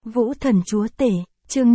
Vũ thần chúa tể, chương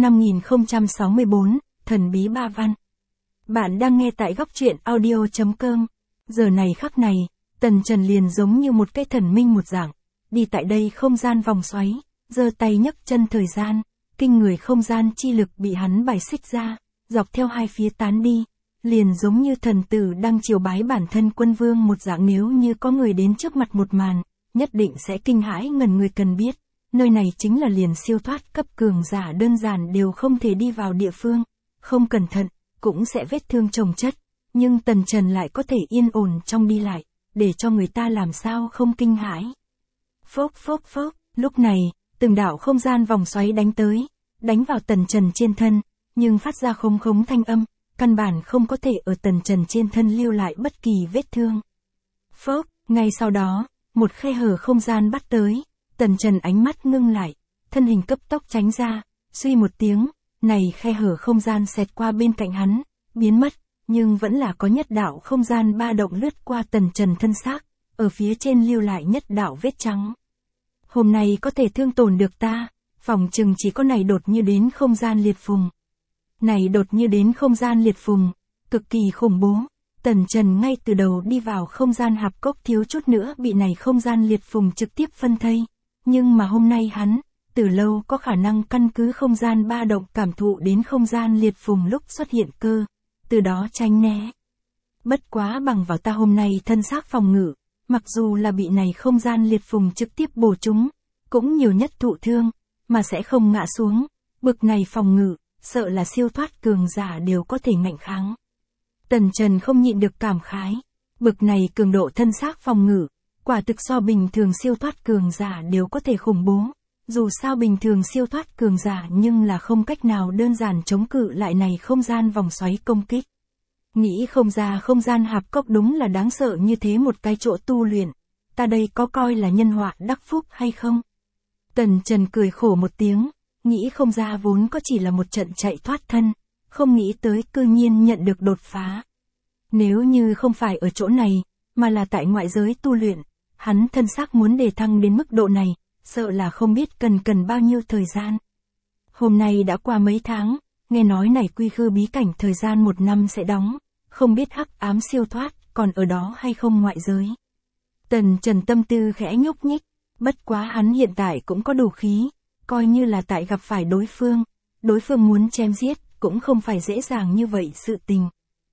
5064, thần bí ba văn. Bạn đang nghe tại góc truyện audio.com. Giờ này khắc này, Tần Trần liền giống như một cái thần minh một dạng, đi tại đây không gian vòng xoáy, giơ tay nhấc chân thời gian, kinh người không gian chi lực bị hắn bài xích ra, dọc theo hai phía tán đi, liền giống như thần tử đang triều bái bản thân quân vương một dạng. Nếu như có người đến trước mặt một màn, nhất định sẽ kinh hãi ngần người. Cần biết, nơi này chính là liền siêu thoát cấp cường giả đơn giản đều không thể đi vào địa phương, không cẩn thận, cũng sẽ vết thương chồng chất, nhưng Tần Trần lại có thể yên ổn trong đi lại, để cho người ta làm sao không kinh hãi. Phốc phốc phốc, lúc này, từng đạo không gian vòng xoáy đánh tới, đánh vào Tần Trần trên thân, nhưng phát ra không khống thanh âm, căn bản không có thể ở Tần Trần trên thân lưu lại bất kỳ vết thương. Phốc, ngay sau đó, một khe hở không gian bắt tới, Tần Trần ánh mắt ngưng lại, thân hình cấp tốc tránh ra, suy một tiếng, này khe hở không gian xẹt qua bên cạnh hắn, biến mất, nhưng vẫn là có nhất đạo không gian ba động lướt qua Tần Trần thân xác, ở phía trên lưu lại nhất đạo vết trắng. Hôm nay có thể thương tổn được ta, phỏng chừng chỉ có này đột như đến không gian liệt phùng. Này đột như đến không gian liệt phùng, cực kỳ khủng bố. Tần Trần ngay từ đầu đi vào không gian hạp cốc thiếu chút nữa bị này không gian liệt phùng trực tiếp phân thây. Nhưng mà hôm nay hắn, từ lâu có khả năng căn cứ không gian ba động cảm thụ đến không gian liệt phùng lúc xuất hiện cơ, từ đó tránh né. Bất quá bằng vào ta hôm nay thân xác phòng ngự, mặc dù là bị này không gian liệt phùng trực tiếp bổ trúng, cũng nhiều nhất thụ thương, mà sẽ không ngã xuống. Bực này phòng ngự, sợ là siêu thoát cường giả đều có thể ngạnh kháng. Tần Trần không nhịn được cảm khái, bực này cường độ thân xác phòng ngự, quả thực so bình thường siêu thoát cường giả đều có thể khủng bố. Dù sao bình thường siêu thoát cường giả nhưng là không cách nào đơn giản chống cự lại này không gian vòng xoáy công kích. Nghĩ không ra không gian hạp cốc đúng là đáng sợ như thế một cái chỗ tu luyện, ta đây có coi là nhân họa đắc phúc hay không? Tần Trần cười khổ một tiếng, nghĩ không ra vốn có chỉ là một trận chạy thoát thân, không nghĩ tới cư nhiên nhận được đột phá. Nếu như không phải ở chỗ này, mà là tại ngoại giới tu luyện, hắn thân xác muốn đề thăng đến mức độ này, sợ là không biết cần bao nhiêu thời gian. Hôm nay đã qua mấy tháng, nghe nói này quy khư bí cảnh thời gian 1 năm sẽ đóng, không biết hắc ám siêu thoát còn ở đó hay không ngoại giới. Tần Trần tâm tư khẽ nhúc nhích, bất quá hắn hiện tại cũng có đủ khí, coi như là tại gặp phải đối phương muốn chém giết cũng không phải dễ dàng như vậy sự tình.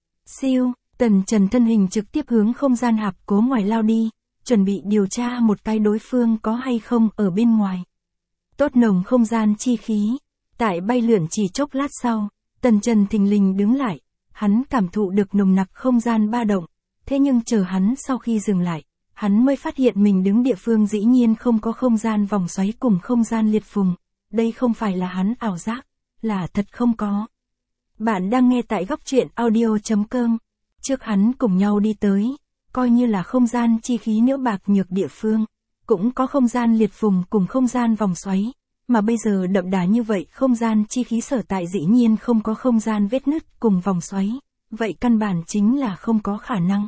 Siêu, Tần Trần thân hình trực tiếp hướng không gian hạp cố ngoài lao đi, chuẩn bị điều tra một cái đối phương có hay không ở bên ngoài. Tốt nồng không gian chi khí, tại bay lượn chỉ chốc lát sau, Tần Trần thình lình đứng lại, hắn cảm thụ được nồng nặc không gian ba động, thế nhưng chờ hắn sau khi dừng lại, hắn mới phát hiện mình đứng địa phương dĩ nhiên không có không gian vòng xoáy cùng không gian liệt phùng, đây không phải là hắn ảo giác, là thật không có. Bạn đang nghe tại góc truyện audio.com, trước hắn cùng nhau đi tới, coi như là không gian chi khí nhiễu bạc nhược địa phương, cũng có không gian liệt phùng cùng không gian vòng xoáy, mà bây giờ đậm đà như vậy không gian chi khí sở tại dĩ nhiên không có không gian vết nứt cùng vòng xoáy, vậy căn bản chính là không có khả năng.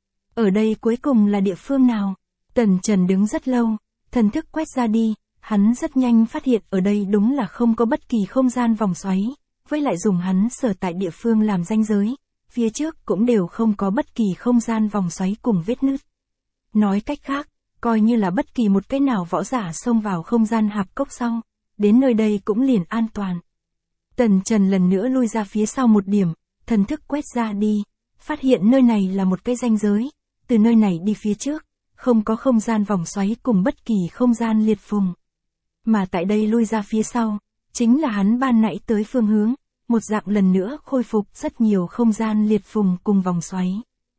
Ở đây cuối cùng là địa phương nào? Tần Trần đứng rất lâu, thần thức quét ra đi, hắn rất nhanh phát hiện ở đây đúng là không có bất kỳ không gian vòng xoáy, với lại dùng hắn sở tại địa phương làm ranh giới, phía trước cũng đều không có bất kỳ không gian vòng xoáy cùng vết nứt. Nói cách khác, coi như là bất kỳ một cái nào võ giả xông vào không gian hạp cốc sau, đến nơi đây cũng liền an toàn. Tần Trần lần nữa lui ra phía sau một điểm, thần thức quét ra đi, phát hiện nơi này là một cái ranh giới, từ nơi này đi phía trước, không có không gian vòng xoáy cùng bất kỳ không gian liệt phùng. Mà tại đây lui ra phía sau, chính là hắn ban nãy tới phương hướng, một dạng lần nữa khôi phục rất nhiều không gian liệt phùng cùng vòng xoáy.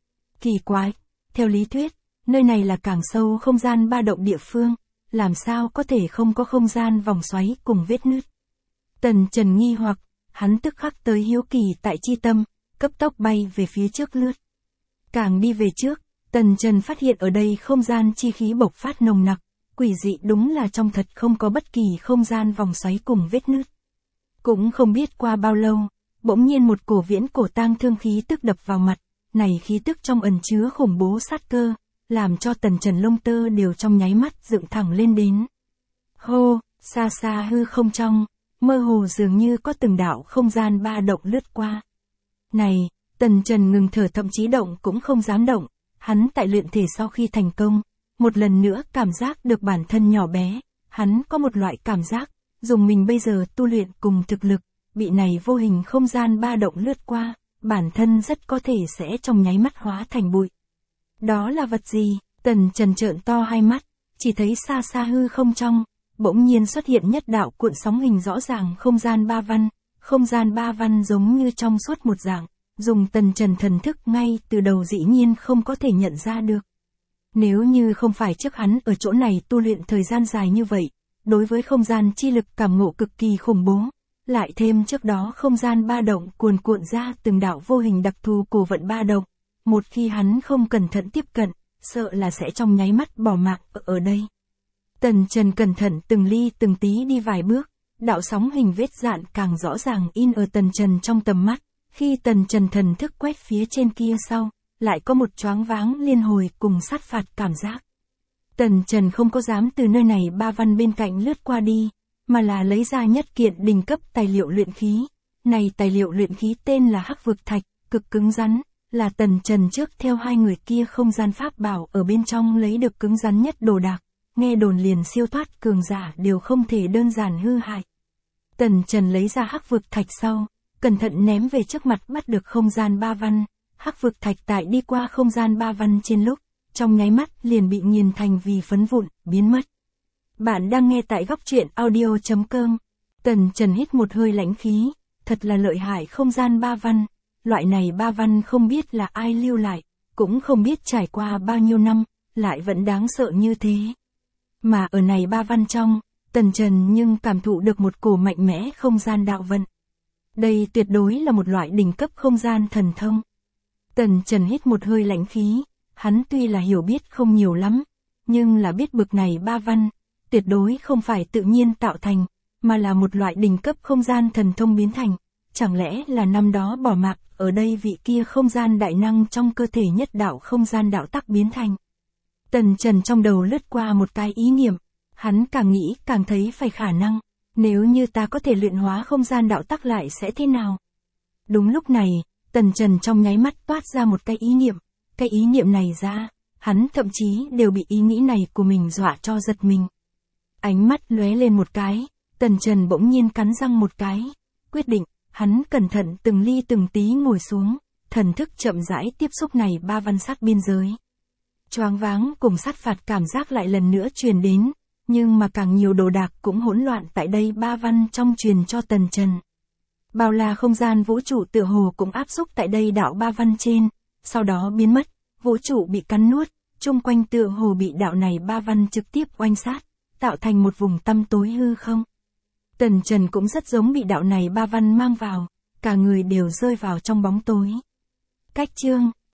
Kỳ quái, theo lý thuyết, nơi này là càng sâu không gian ba động địa phương, làm sao có thể không có không gian vòng xoáy cùng vết nứt. Tần Trần nghi hoặc, hắn tức khắc tới hiếu kỳ tại chi tâm, cấp tốc bay về phía trước lướt. Càng đi về trước, Tần Trần phát hiện ở đây không gian chi khí bộc phát nồng nặc, quỷ dị đúng là trong thật không có bất kỳ không gian vòng xoáy cùng vết nứt. Cũng không biết qua bao lâu, bỗng nhiên một cổ viễn cổ tang thương khí tức đập vào mặt, này khí tức trong ẩn chứa khủng bố sát cơ, làm cho Tần Trần lông tơ đều trong nháy mắt dựng thẳng lên đến. Hô, Xa xa hư không trong, mơ hồ dường như có từng đạo không gian ba động lướt qua. Này, Tần Trần ngừng thở, thậm chí động cũng không dám động, hắn tại luyện thể sau khi thành công, một lần nữa cảm giác được bản thân nhỏ bé, hắn có một loại cảm giác, dùng mình bây giờ tu luyện cùng thực lực, bị này vô hình không gian ba động lướt qua, bản thân rất có thể sẽ trong nháy mắt hóa thành bụi. Đó là vật gì? Tần Trần trợn to hai mắt, chỉ thấy xa xa hư không trong, bỗng nhiên xuất hiện nhất đạo cuộn sóng hình rõ ràng không gian ba văn giống như trong suốt một dạng, dùng Tần Trần thần thức ngay từ đầu dĩ nhiên không có thể nhận ra được. Nếu như không phải trước hắn ở chỗ này tu luyện thời gian dài như vậy, đối với không gian chi lực cảm ngộ cực kỳ khủng bố, lại thêm trước đó không gian ba động cuồn cuộn ra từng đạo vô hình đặc thù cổ vận ba động, một khi hắn không cẩn thận tiếp cận, sợ là sẽ trong nháy mắt bỏ mạng ở đây. Tần Trần cẩn thận từng ly từng tí đi vài bước, đạo sóng hình vết dạn càng rõ ràng in ở Tần Trần trong tầm mắt, khi Tần Trần thần thức quét phía trên kia sau, lại có một choáng váng liên hồi cùng sát phạt cảm giác. Tần Trần không có dám từ nơi này ba văn bên cạnh lướt qua đi, mà là lấy ra nhất kiện đỉnh cấp tài liệu luyện khí. Này tài liệu luyện khí tên là Hắc Vực Thạch, cực cứng rắn, là Tần Trần trước theo hai người kia không gian pháp bảo ở bên trong lấy được cứng rắn nhất đồ đạc, nghe đồn liền siêu thoát cường giả đều không thể đơn giản hư hại. Tần Trần lấy ra Hắc Vực Thạch sau, cẩn thận ném về trước mặt, bắt được không gian ba văn. Hắc Vực Thạch tại đi qua không gian ba văn trên lúc, trong nháy mắt liền bị nghiền thành vì phấn vụn, biến mất. Bạn đang nghe tại góc truyện audio.com. Tần Trần hít một hơi lãnh khí, thật là lợi hại không gian ba văn. Loại này ba văn không biết là ai lưu lại, cũng không biết trải qua bao nhiêu năm, lại vẫn đáng sợ như thế. Mà ở này ba văn trong, Tần Trần nhưng cảm thụ được một cổ mạnh mẽ không gian đạo vận. Đây tuyệt đối là một loại đỉnh cấp không gian thần thông. Tần Trần hít một hơi lãnh khí, hắn tuy là hiểu biết không nhiều lắm, nhưng là biết bực này ba văn, tuyệt đối không phải tự nhiên tạo thành, mà là một loại đỉnh cấp không gian thần thông biến thành. Chẳng lẽ là năm đó bỏ mạng ở đây vị kia không gian đại năng trong cơ thể nhất đạo không gian đạo tắc biến thành. Tần Trần trong đầu lướt qua một cái ý niệm, hắn càng nghĩ càng thấy phải khả năng, nếu như ta có thể luyện hóa không gian đạo tắc lại sẽ thế nào? Đúng lúc này, Tần Trần trong nháy mắt toát ra một cái ý niệm này ra, hắn thậm chí đều bị ý nghĩ này của mình dọa cho giật mình. Ánh mắt lóe lên một cái, Tần Trần bỗng nhiên cắn răng một cái, quyết định, hắn cẩn thận từng ly từng tí ngồi xuống, thần thức chậm rãi tiếp xúc này ba văn sát biên giới. Choáng váng cùng sát phạt cảm giác lại lần nữa truyền đến, nhưng mà càng nhiều đồ đạc cũng hỗn loạn tại đây ba văn trong truyền cho Tần Trần. Bao la không gian vũ trụ tựa hồ cũng áp xúc tại đây đạo ba văn trên, sau đó biến mất, vũ trụ bị cắn nuốt, chung quanh tựa hồ bị đạo này ba văn trực tiếp oanh sát, tạo thành một vùng tăm tối hư không. Tần Trần cũng rất giống bị đạo này ba văn mang vào, cả người đều rơi vào trong bóng tối. Cách chương